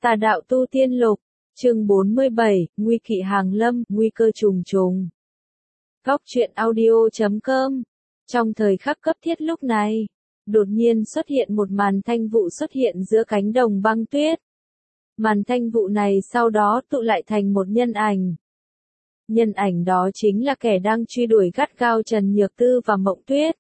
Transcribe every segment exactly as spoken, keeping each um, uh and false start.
Tà đạo tu tiên lục, chương bốn mươi bảy, nguy kỵ hàng lâm, nguy cơ trùng trùng. Góc truyện audio chấm com. Trong thời khắc cấp thiết lúc này, đột nhiên xuất hiện một màn thanh vụ xuất hiện giữa cánh đồng băng tuyết. Màn thanh vụ này sau đó tụ lại thành một nhân ảnh. Nhân ảnh đó chính là kẻ đang truy đuổi gắt gao Trần Nhược Tư và Mộng Tuyết.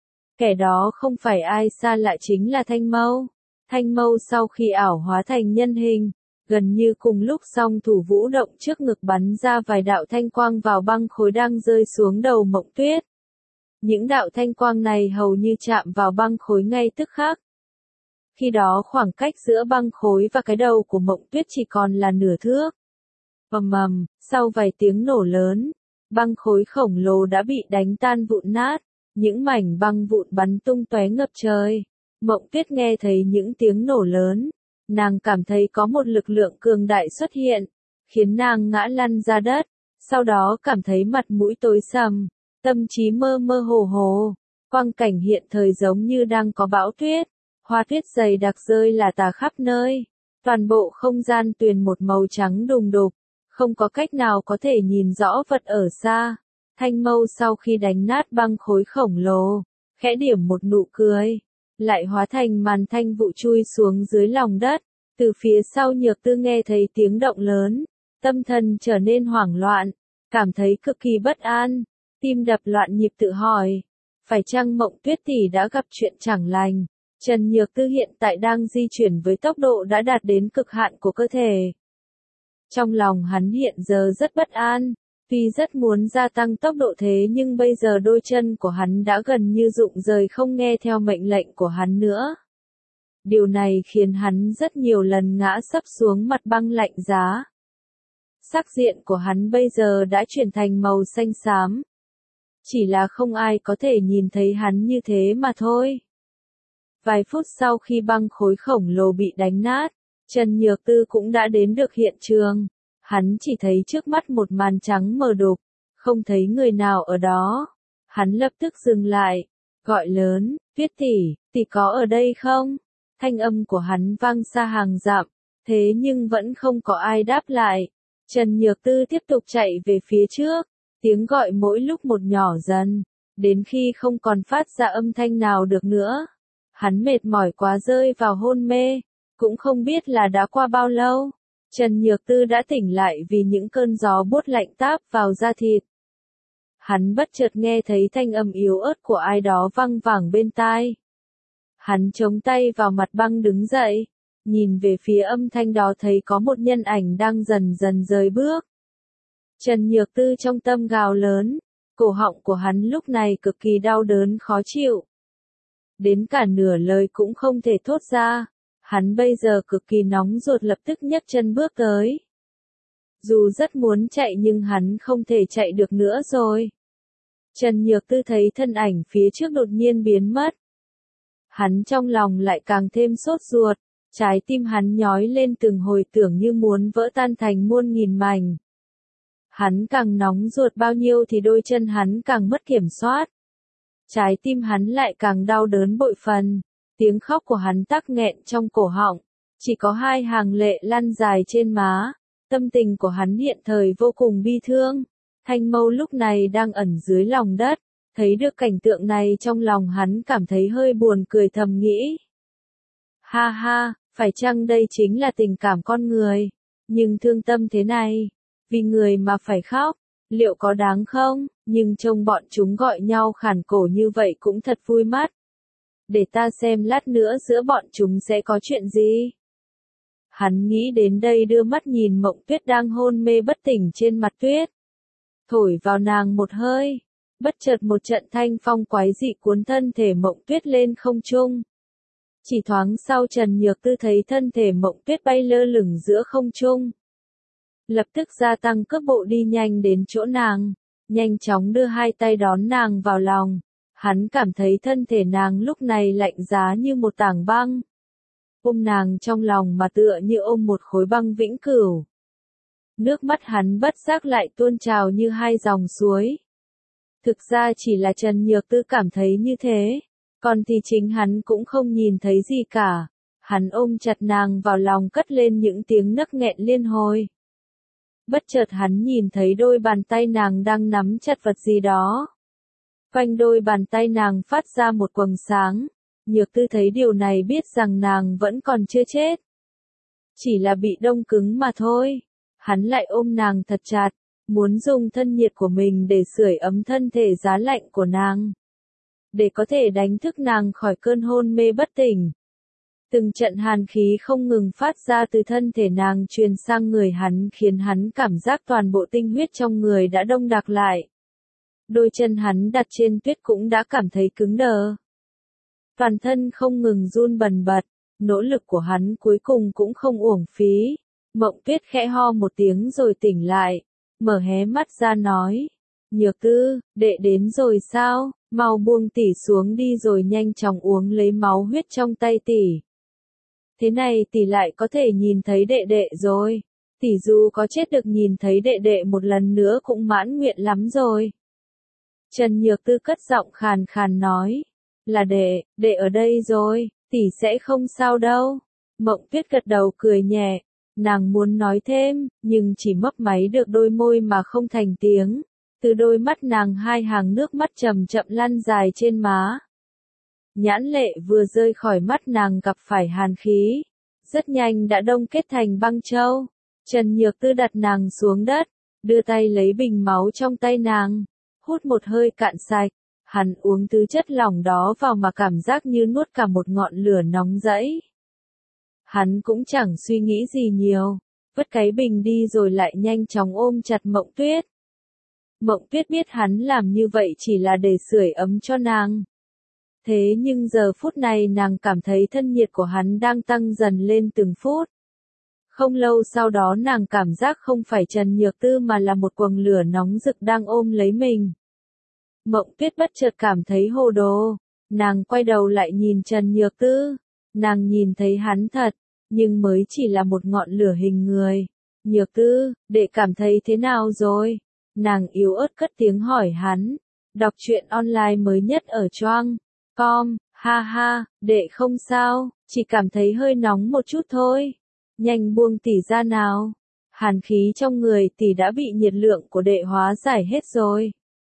Kẻ đó không phải ai xa lạ chính là Thanh Mâu. Thanh Mâu sau khi ảo hóa thành nhân hình, gần như cùng lúc song thủ vũ động trước ngực bắn ra vài đạo thanh quang vào băng khối đang rơi xuống đầu Mộng Tuyết. Những đạo thanh quang này hầu như chạm vào băng khối ngay tức khắc. Khi đó khoảng cách giữa băng khối và cái đầu của Mộng Tuyết chỉ còn là nửa thước. Ầm ầm, sau vài tiếng nổ lớn, băng khối khổng lồ đã bị đánh tan vụn nát, những mảnh băng vụn bắn tung tóe ngập trời. Mộng Tuyết nghe thấy những tiếng nổ lớn, nàng cảm thấy có một lực lượng cường đại xuất hiện, khiến nàng ngã lăn ra đất, sau đó cảm thấy mặt mũi tối sầm, tâm trí mơ mơ hồ hồ, quang cảnh hiện thời giống như đang có bão tuyết, hoa tuyết dày đặc rơi lả tả khắp nơi, toàn bộ không gian tuyền một màu trắng đùng đục, không có cách nào có thể nhìn rõ vật ở xa. Thanh Mâu sau khi đánh nát băng khối khổng lồ, khẽ điểm một nụ cười, lại hóa thành màn thanh vụ chui xuống dưới lòng đất. Từ phía sau Nhược Tư nghe thấy tiếng động lớn, tâm thần trở nên hoảng loạn, cảm thấy cực kỳ bất an, tim đập loạn nhịp tự hỏi, phải chăng Mộng Tuyết tỷ đã gặp chuyện chẳng lành? Trần Nhược Tư hiện tại đang di chuyển với tốc độ đã đạt đến cực hạn của cơ thể. Trong lòng hắn hiện giờ rất bất an, tuy rất muốn gia tăng tốc độ thế nhưng bây giờ đôi chân của hắn đã gần như rụng rời không nghe theo mệnh lệnh của hắn nữa. Điều này khiến hắn rất nhiều lần ngã sấp xuống mặt băng lạnh giá. Sắc diện của hắn bây giờ đã chuyển thành màu xanh xám. Chỉ là không ai có thể nhìn thấy hắn như thế mà thôi. Vài phút sau khi băng khối khổng lồ bị đánh nát, Trần Nhược Tư cũng đã đến được hiện trường. Hắn chỉ thấy trước mắt một màn trắng mờ đục, không thấy người nào ở đó. Hắn lập tức dừng lại, gọi lớn, Tuyết tỷ, tỷ có ở đây không? Thanh âm của hắn vang xa hàng dặm, thế nhưng vẫn không có ai đáp lại. Trần Nhược Tư tiếp tục chạy về phía trước, tiếng gọi mỗi lúc một nhỏ dần, đến khi không còn phát ra âm thanh nào được nữa. Hắn mệt mỏi quá rơi vào hôn mê, cũng không biết là đã qua bao lâu. Trần Nhược Tư đã tỉnh lại vì những cơn gió buốt lạnh táp vào da thịt. Hắn bất chợt nghe thấy thanh âm yếu ớt của ai đó văng vẳng bên tai. Hắn chống tay vào mặt băng đứng dậy, nhìn về phía âm thanh đó thấy có một nhân ảnh đang dần dần rời bước. Trần Nhược Tư trong tâm gào lớn, cổ họng của hắn lúc này cực kỳ đau đớn khó chịu. Đến cả nửa lời cũng không thể thốt ra. Hắn bây giờ cực kỳ nóng ruột lập tức nhấc chân bước tới. Dù rất muốn chạy nhưng hắn không thể chạy được nữa rồi. Trần Nhược Tư thấy thân ảnh phía trước đột nhiên biến mất. Hắn trong lòng lại càng thêm sốt ruột, trái tim hắn nhói lên từng hồi tưởng như muốn vỡ tan thành muôn nghìn mảnh. Hắn càng nóng ruột bao nhiêu thì đôi chân hắn càng mất kiểm soát. Trái tim hắn lại càng đau đớn bội phần. Tiếng khóc của hắn tắc nghẹn trong cổ họng, chỉ có hai hàng lệ lăn dài trên má, tâm tình của hắn hiện thời vô cùng bi thương. Thanh Mâu lúc này đang ẩn dưới lòng đất, thấy được cảnh tượng này trong lòng hắn cảm thấy hơi buồn cười thầm nghĩ. Ha ha, phải chăng đây chính là tình cảm con người, nhưng thương tâm thế này, vì người mà phải khóc, liệu có đáng không? Nhưng trông bọn chúng gọi nhau khản cổ như vậy cũng thật vui mắt. Để ta xem lát nữa giữa bọn chúng sẽ có chuyện gì. Hắn nghĩ đến đây đưa mắt nhìn Mộng Tuyết đang hôn mê bất tỉnh trên mặt tuyết. Thổi vào nàng một hơi. Bất chợt một trận thanh phong quái dị cuốn thân thể Mộng Tuyết lên không trung. Chỉ thoáng sau Trần Nhược Tư thấy thân thể Mộng Tuyết bay lơ lửng giữa không trung. Lập tức gia tăng cước bộ đi nhanh đến chỗ nàng. Nhanh chóng đưa hai tay đón nàng vào lòng. Hắn cảm thấy thân thể nàng lúc này lạnh giá như một tảng băng. Ôm nàng trong lòng mà tựa như ôm một khối băng vĩnh cửu. Nước mắt hắn bất giác lại tuôn trào như hai dòng suối. Thực ra chỉ là Trần Nhược Tư cảm thấy như thế, còn thì chính hắn cũng không nhìn thấy gì cả. Hắn ôm chặt nàng vào lòng cất lên những tiếng nấc nghẹn liên hồi. Bất chợt hắn nhìn thấy đôi bàn tay nàng đang nắm chặt vật gì đó. Quanh đôi bàn tay nàng phát ra một quầng sáng. Nhược Tư thấy điều này biết rằng nàng vẫn còn chưa chết. Chỉ là bị đông cứng mà thôi. Hắn lại ôm nàng thật chặt, muốn dùng thân nhiệt của mình để sưởi ấm thân thể giá lạnh của nàng. Để có thể đánh thức nàng khỏi cơn hôn mê bất tỉnh. Từng trận hàn khí không ngừng phát ra từ thân thể nàng truyền sang người hắn khiến hắn cảm giác toàn bộ tinh huyết trong người đã đông đặc lại. Đôi chân hắn đặt trên tuyết cũng đã cảm thấy cứng đờ. Toàn thân không ngừng run bần bật, nỗ lực của hắn cuối cùng cũng không uổng phí. Mộng Tuyết khẽ ho một tiếng rồi tỉnh lại, mở hé mắt ra nói. Nhược Tư, đệ đến rồi sao, mau buông tỷ xuống đi rồi nhanh chóng uống lấy máu huyết trong tay tỷ. Thế này tỷ lại có thể nhìn thấy đệ đệ rồi. Tỷ dù có chết được nhìn thấy đệ đệ một lần nữa cũng mãn nguyện lắm rồi. Trần Nhược Tư cất giọng khàn khàn nói. Là đệ, đệ ở đây rồi, tỷ sẽ không sao đâu. Mộng Tuyết gật đầu cười nhẹ. Nàng muốn nói thêm, nhưng chỉ mấp máy được đôi môi mà không thành tiếng. Từ đôi mắt nàng hai hàng nước mắt chậm chậm lăn dài trên má. Nhãn lệ vừa rơi khỏi mắt nàng gặp phải hàn khí. Rất nhanh đã đông kết thành băng châu. Trần Nhược Tư đặt nàng xuống đất, đưa tay lấy bình máu trong tay nàng. Hút một hơi cạn sạch. Hắn uống thứ chất lỏng đó vào mà cảm giác như nuốt cả một ngọn lửa nóng rẫy. Hắn cũng chẳng suy nghĩ gì nhiều, vứt cái bình đi rồi lại nhanh chóng ôm chặt Mộng Tuyết. Mộng Tuyết biết hắn làm như vậy chỉ là để sưởi ấm cho nàng. Thế nhưng giờ phút này nàng cảm thấy thân nhiệt của hắn đang tăng dần lên từng phút. Không lâu sau đó nàng cảm giác không phải Trần Nhược Tư mà là một quầng lửa nóng rực đang ôm lấy mình. Mộng Tuyết bất chợt cảm thấy hồ đồ, nàng quay đầu lại nhìn Trần Nhược Tư. Nàng nhìn thấy hắn thật, nhưng mới chỉ là một ngọn lửa hình người. Nhược Tư, đệ cảm thấy thế nào rồi? Nàng yếu ớt cất tiếng hỏi hắn. Đọc truyện online mới nhất ở choang chấm com, ha ha, đệ không sao, chỉ cảm thấy hơi nóng một chút thôi. Nhanh buông tỷ ra nào. Hàn khí trong người tỷ đã bị nhiệt lượng của đệ hóa giải hết rồi.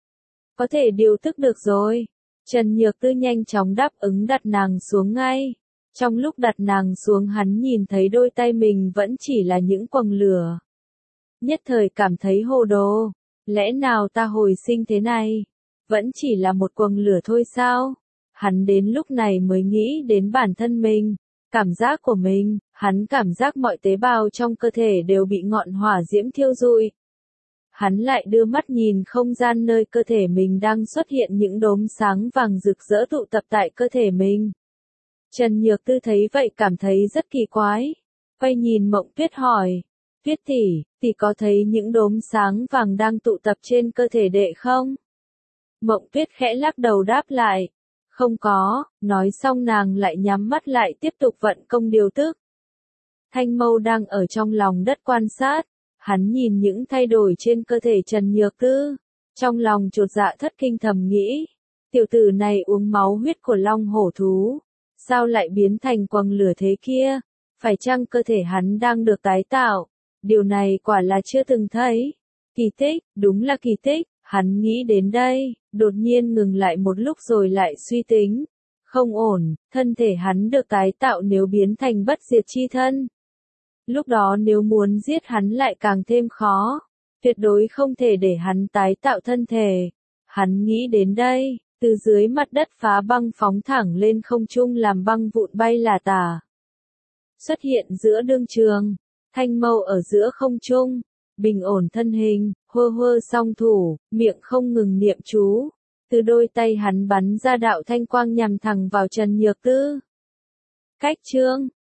Có thể điều tức được rồi. Trần Nhược Tư nhanh chóng đáp ứng đặt nàng xuống ngay. Trong lúc đặt nàng xuống hắn nhìn thấy đôi tay mình vẫn chỉ là những quầng lửa. Nhất thời cảm thấy hồ đồ. Lẽ nào ta hồi sinh thế này? Vẫn chỉ là một quầng lửa thôi sao? Hắn đến lúc này mới nghĩ đến bản thân mình. Cảm giác của mình, hắn cảm giác mọi tế bào trong cơ thể đều bị ngọn hỏa diễm thiêu rụi. Hắn lại đưa mắt nhìn không gian nơi cơ thể mình đang xuất hiện những đốm sáng vàng rực rỡ tụ tập tại cơ thể mình. Trần Nhược Tư thấy vậy cảm thấy rất kỳ quái. Quay nhìn Mộng Tuyết hỏi. Tuyết tỷ, tỷ có thấy những đốm sáng vàng đang tụ tập trên cơ thể đệ không? Mộng Tuyết khẽ lắc đầu đáp lại. Không có, nói xong nàng lại nhắm mắt lại tiếp tục vận công điều tức. Thanh Mâu đang ở trong lòng đất quan sát. Hắn nhìn những thay đổi trên cơ thể Trần Nhược Tư. Trong lòng chột dạ thất kinh thầm nghĩ. Tiểu tử này uống máu huyết của long hổ thú. Sao lại biến thành quầng lửa thế kia? Phải chăng cơ thể hắn đang được tái tạo? Điều này quả là chưa từng thấy. Kỳ tích, đúng là kỳ tích. Hắn nghĩ đến đây, đột nhiên ngừng lại một lúc rồi lại suy tính. Không ổn, thân thể hắn được tái tạo nếu biến thành bất diệt chi thân. Lúc đó nếu muốn giết hắn lại càng thêm khó. Tuyệt đối không thể để hắn tái tạo thân thể. Hắn nghĩ đến đây, từ dưới mặt đất phá băng phóng thẳng lên không trung làm băng vụn bay là tả. Xuất hiện giữa đương trường, Thanh Mâu ở giữa không trung, bình ổn thân hình, hơ hơ song thủ, miệng không ngừng niệm chú. Từ đôi tay hắn bắn ra đạo thanh quang nhằm thẳng vào Trần Nhược Tư. Cách chương